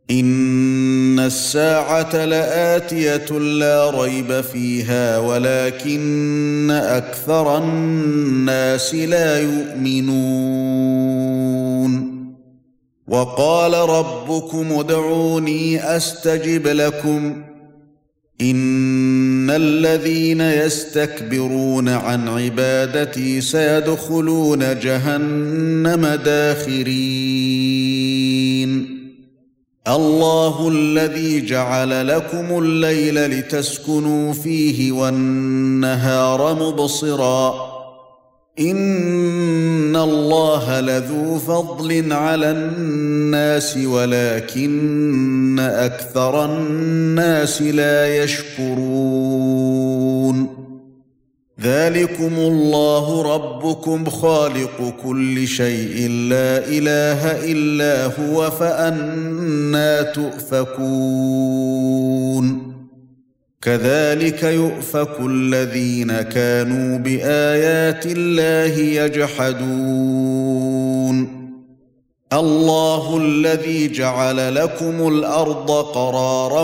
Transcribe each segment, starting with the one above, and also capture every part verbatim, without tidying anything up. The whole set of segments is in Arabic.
إن الساعة لآتية لا ريب فيها ولكن أكثر الناس لا يؤمنون وقال ربكم ادعوني أستجب لكم إن الذين يستكبرون عن عبادتي سيدخلون جهنم داخرين الله الذي جعل لكم الليل لتسكنوا فيه والنهار مبصرا إن الله لذو فضل على الناس ولكن أكثر الناس لا يشكرون ذلكم الله ربكم خالق كل شيء لا إله إلا هو فأنى تؤفكون كذلك يؤفك الذين كانوا بآيات الله يجحدون الله الذي جعل لكم الأرض قرارا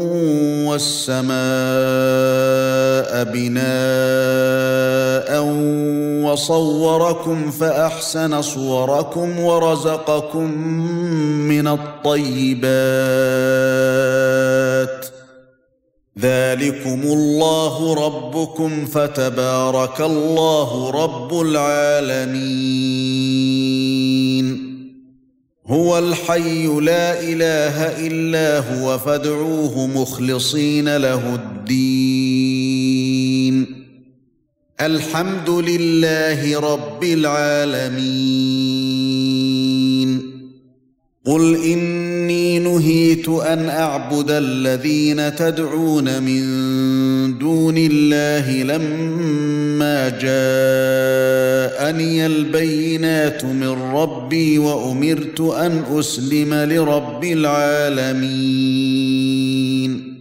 والسماء بناء وصوركم فأحسن صوركم ورزقكم من الطيبات ذلكم الله ربكم فتبارك الله رب العالمين هو الحي لا إله إلا هو فادعوه مخلصين له الدين الحمد لله رب العالمين قل إني نهيت أن أعبد الذين تدعون من دون الله لما جاءني البينات من ربي وأمرت أن أسلم لرب العالمين